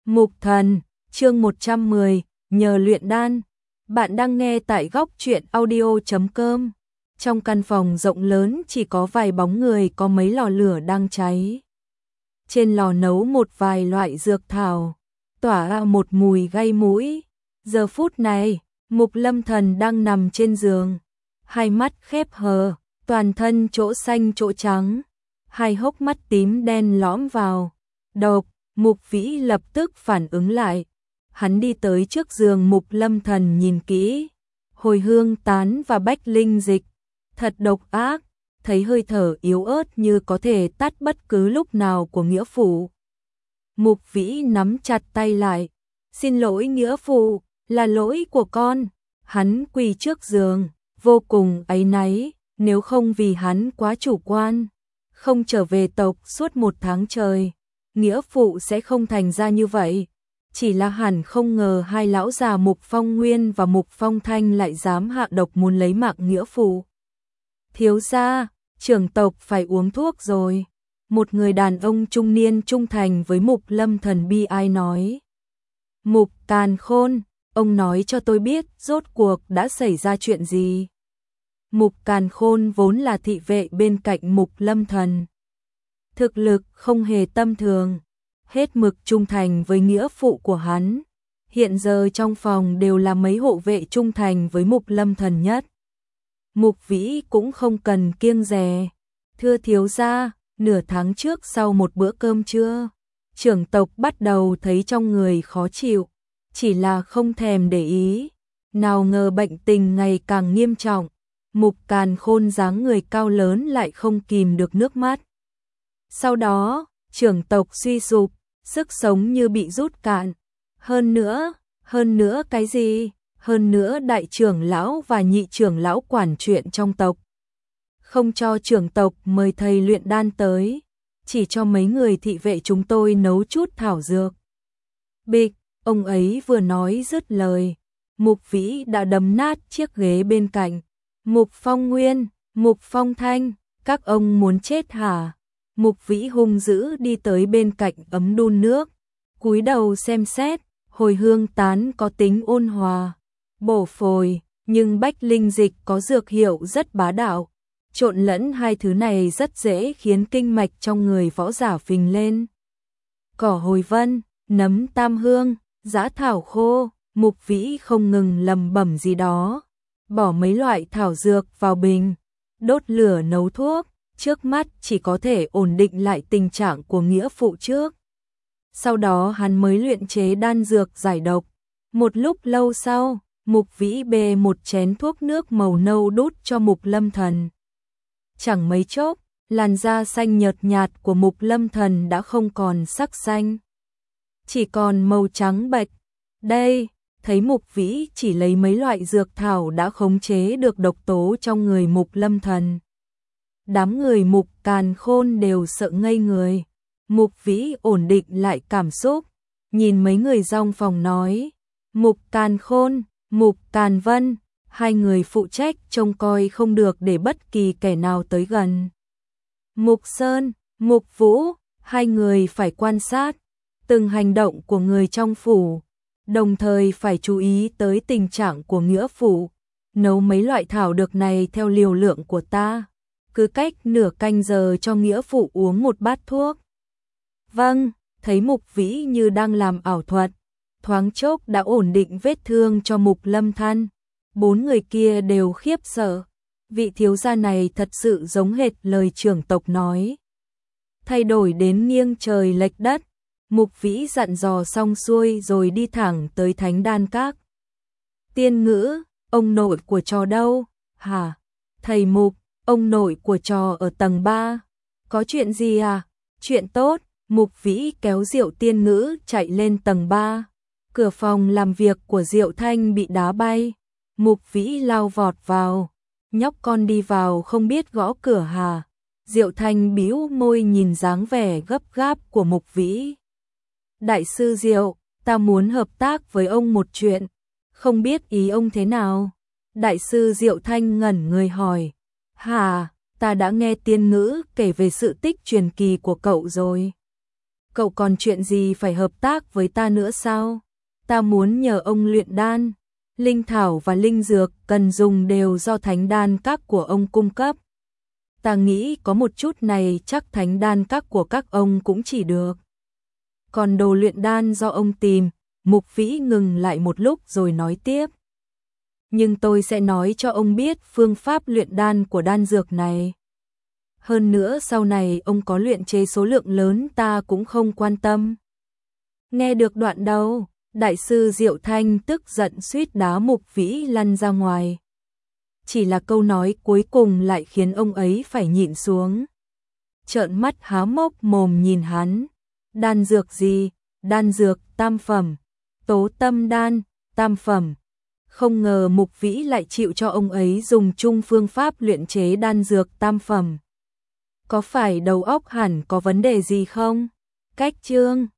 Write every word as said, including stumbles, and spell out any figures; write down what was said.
Mục Thần, chương một trăm mười, nhờ luyện đan. Bạn đang nghe tại góc truyện audio chấm com. Trong căn phòng rộng lớn chỉ có vài bóng người, có mấy lò lửa đang cháy. Trên lò nấu một vài loại dược thảo, tỏa ra một mùi gây mũi. Giờ phút này, Mục Lâm Thần đang nằm trên giường, hai mắt khép hờ, toàn thân chỗ xanh chỗ trắng, hai hốc mắt tím đen lõm vào. Độc. Mục Vĩ lập tức phản ứng lại. Hắn đi tới trước giường Mục Lâm Thần nhìn kỹ. Hồi hương tán và bách linh dịch. Thật độc ác, thấy hơi thở yếu ớt như có thể tắt bất cứ lúc nào của nghĩa phụ. Mục Vĩ nắm chặt tay lại. Xin lỗi nghĩa phụ, là lỗi của con. Hắn quỳ trước giường, vô cùng áy náy, nếu không vì hắn quá chủ quan, không trở về tộc suốt một tháng trời, nghĩa phụ sẽ không thành ra như vậy. Chỉ là hẳn không ngờ hai lão già Mục Phong Nguyên và Mục Phong Thanh lại dám hạ độc muốn lấy mạng nghĩa phụ. Thiếu gia, trưởng tộc phải uống thuốc rồi. Một người đàn ông trung niên trung thành với Mục Lâm Thần bi ai nói. Mục Càn Khôn, ông nói cho tôi biết rốt cuộc đã xảy ra chuyện gì. Mục Càn Khôn vốn là thị vệ bên cạnh Mục Lâm Thần. Thực lực không hề tầm thường, hết mực trung thành với nghĩa phụ của hắn. Hiện giờ trong phòng đều là mấy hộ vệ trung thành với Mục Lâm Thần nhất. Mục Vĩ cũng không cần kiêng dè. Thưa thiếu gia, nửa tháng trước sau một bữa cơm trưa, trưởng tộc bắt đầu thấy trong người khó chịu, chỉ là không thèm để ý. Nào ngờ bệnh tình ngày càng nghiêm trọng. Mục Càn Khôn dáng người cao lớn lại không kìm được nước mắt. Sau đó, trưởng tộc suy sụp, sức sống như bị rút cạn. Hơn nữa, hơn nữa cái gì? Hơn nữa đại trưởng lão và nhị trưởng lão quản chuyện trong tộc không cho trưởng tộc mời thầy luyện đan tới, chỉ cho mấy người thị vệ chúng tôi nấu chút thảo dược. Bịch, ông ấy vừa nói dứt lời, Mục Vĩ đã đấm nát chiếc ghế bên cạnh. Mục Phong Nguyên, Mục Phong Thanh, các ông muốn chết hả? Mục Vĩ hung dữ đi tới bên cạnh ấm đun nước, cúi đầu xem xét. Hồi hương tán có tính ôn hòa, bổ phổi, nhưng bách linh dịch có dược hiệu rất bá đạo. Trộn lẫn hai thứ này rất dễ khiến kinh mạch trong người võ giả phình lên. Cỏ hồi vân, nấm tam hương, dã thảo khô, Mục Vĩ không ngừng lầm bẩm gì đó. Bỏ mấy loại thảo dược vào bình, đốt lửa nấu thuốc, trước mắt chỉ có thể ổn định lại tình trạng của nghĩa phụ trước. Sau đó hắn mới luyện chế đan dược giải độc. Một lúc lâu sau, Mục Vĩ bê một chén thuốc nước màu nâu đút cho Mục Lâm Thần. Chẳng mấy chốc, làn da xanh nhợt nhạt của Mục Lâm Thần đã không còn sắc xanh, chỉ còn màu trắng bệch. Đây, thấy Mục Vĩ chỉ lấy mấy loại dược thảo đã khống chế được độc tố trong người Mục Lâm Thần. Đám người Mục Càn Khôn đều sợ ngây người. Mục Vĩ ổn định lại cảm xúc, nhìn mấy người trong phòng nói. Mục Càn Khôn, Mục Càn Vân, hai người phụ trách trông coi không được để bất kỳ kẻ nào tới gần. Mục Sơn, Mục Vũ, hai người phải quan sát từng hành động của người trong phủ, đồng thời phải chú ý tới tình trạng của nghĩa phụ. Nấu mấy loại thảo dược này theo liều lượng của ta, cứ cách nửa canh giờ cho nghĩa phụ uống một bát thuốc. Vâng, thấy Mục Vĩ như đang làm ảo thuật, thoáng chốc đã ổn định vết thương cho Mục Lâm Thanh. Bốn người kia đều khiếp sợ, vị thiếu gia này thật sự giống hệt lời trưởng tộc nói. Thay đổi đến nghiêng trời lệch đất, Mục Vĩ dặn dò xong xuôi rồi đi thẳng tới Thánh Đan Các. Tiên Ngữ, ông nội của trò đâu? Hả? Thầy Mục, ông nội của trò ở tầng ba. Có chuyện gì à? Chuyện tốt. Mục Vĩ kéo Diệu Tiên Ngữ chạy lên tầng ba. Cửa phòng làm việc của Diệu Thanh bị đá bay. Mục Vĩ lao vọt vào. Nhóc con đi vào không biết gõ cửa hả? Diệu Thanh bĩu môi nhìn dáng vẻ gấp gáp của Mục Vĩ. Đại sư Diệu, ta muốn hợp tác với ông một chuyện. Không biết ý ông thế nào? Đại sư Diệu Thanh ngẩn người hỏi. Hà, ta đã nghe Tiên Ngữ kể về sự tích truyền kỳ của cậu rồi. Cậu còn chuyện gì phải hợp tác với ta nữa sao? Ta muốn nhờ ông luyện đan, linh thảo và linh dược cần dùng đều do thánh đan các của ông cung cấp. Ta nghĩ có một chút này chắc thánh đan các của các ông cũng chỉ được. Còn đồ luyện đan do ông tìm, Mục Vĩ ngừng lại một lúc rồi nói tiếp. Nhưng tôi sẽ nói cho ông biết phương pháp luyện đan của đan dược này. Hơn nữa sau này ông có luyện chế số lượng lớn ta cũng không quan tâm. Nghe được đoạn đầu, đại sư Diệu Thanh tức giận suýt đá Mục Vĩ lăn ra ngoài. Chỉ là câu nói cuối cùng lại khiến ông ấy phải nhịn xuống. Trợn mắt há mốc mồm nhìn hắn. Đan dược gì? Đan dược tam phẩm. Tố tâm đan, tam phẩm. Không ngờ Mục Vĩ lại chịu cho ông ấy dùng chung phương pháp luyện chế đan dược tam phẩm. Có phải đầu óc hẳn có vấn đề gì không? Cách chương